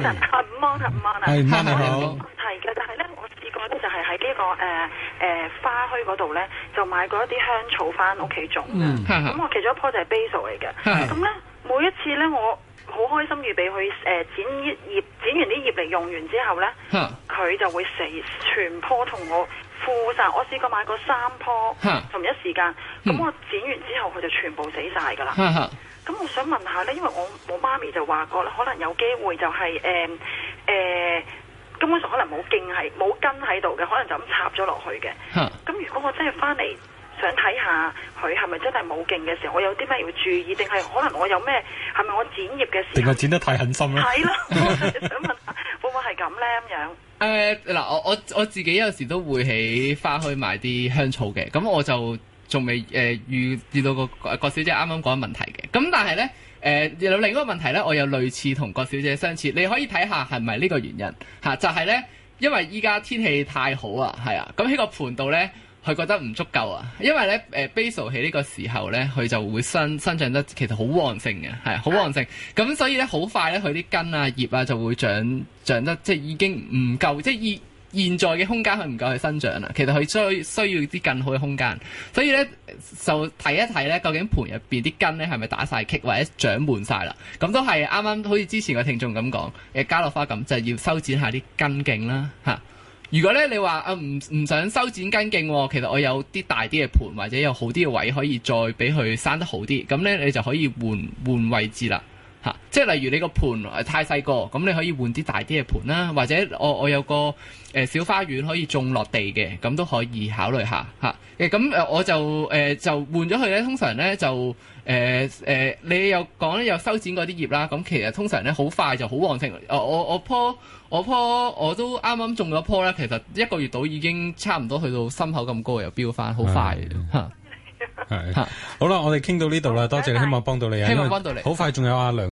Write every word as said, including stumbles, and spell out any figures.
晨，啊午安啊午安啊， 係午安你好。 係嘅，但係咧，我試過咧就係喺呢個誒誒、呃、花墟嗰度咧，就買過一啲香草翻屋企種嘅。咁、嗯、我其中一棵就係 basil 嚟嘅。咁咧每一次咧，我好開心預備去誒、呃、剪葉，剪完啲葉嚟用完之後咧，佢就會死，全棵同我枯晒。我試過買過三棵同一時間，咁、嗯、我剪完之後佢就全部死晒㗎啦。咁我想問下咧，因為我我媽咪就話過啦，可能有機會就係誒誒根本上可能冇莖係冇根喺度嘅，可能就咁插咗落去嘅。咁如果我真係翻嚟想睇下佢係咪真係冇莖嘅時候，我有啲咩要注意？定係可能我有咩係咪我剪葉嘅時候？ 定係剪得太狠心咧？ 係咯，我想問下會唔會係咁咧咁樣？ 誒嗱、呃，我我我自己有時都會喺花墟買啲香草嘅，咁我就仲未誒遇遇到個郭小姐啱啱講嘅問題嘅。咁但係咧誒有另一個問題咧，我有類似同郭小姐相似，你可以睇下係咪呢個原因嚇、啊？就係、是、咧，因為依家天氣太好啊，係啊，咁喺個盤度咧。佢覺得唔足夠啊，因為咧誒、呃、basil 喺呢個時候咧，佢就會生生長得其實好旺盛嘅，係好旺盛。咁所以咧好快咧，佢啲根啊葉啊就會長長得即係已經唔夠，即係以現在嘅空間佢唔夠去生長啦。其實佢需需要啲更好嘅空間。所以咧就睇一睇咧，究竟盤入邊啲根咧係咪打晒棘或者長滿晒啦？咁都係啱啱好似之前個聽眾咁講，誒加落花咁就係要修剪下啲根莖啦嚇。如果咧你話啊唔唔想修剪根莖喎，其實我有啲大啲嘅盤或者有好啲嘅位可以再俾佢生得好啲，咁咧你就可以換換位置啦嚇、啊。即係例如你個盤太細個，咁你可以換啲大啲嘅盤啦，或者我我有個誒、呃、小花園可以種落地嘅，咁都可以考慮下嚇。誒咁誒我就誒、呃、就換咗佢咧，通常咧就誒誒、呃呃、你又講咧有修剪嗰啲葉啦，咁其實通常咧好快就好旺盛。我我我棵。我棵我都啱啱種咗棵咧，其實一個月到已經差唔多去到心口咁高，又飆翻，好快嚇。係，好啦，我哋傾到呢度啦，多謝你，希望幫到你啊， 希望幫到你。 好快仲有阿梁。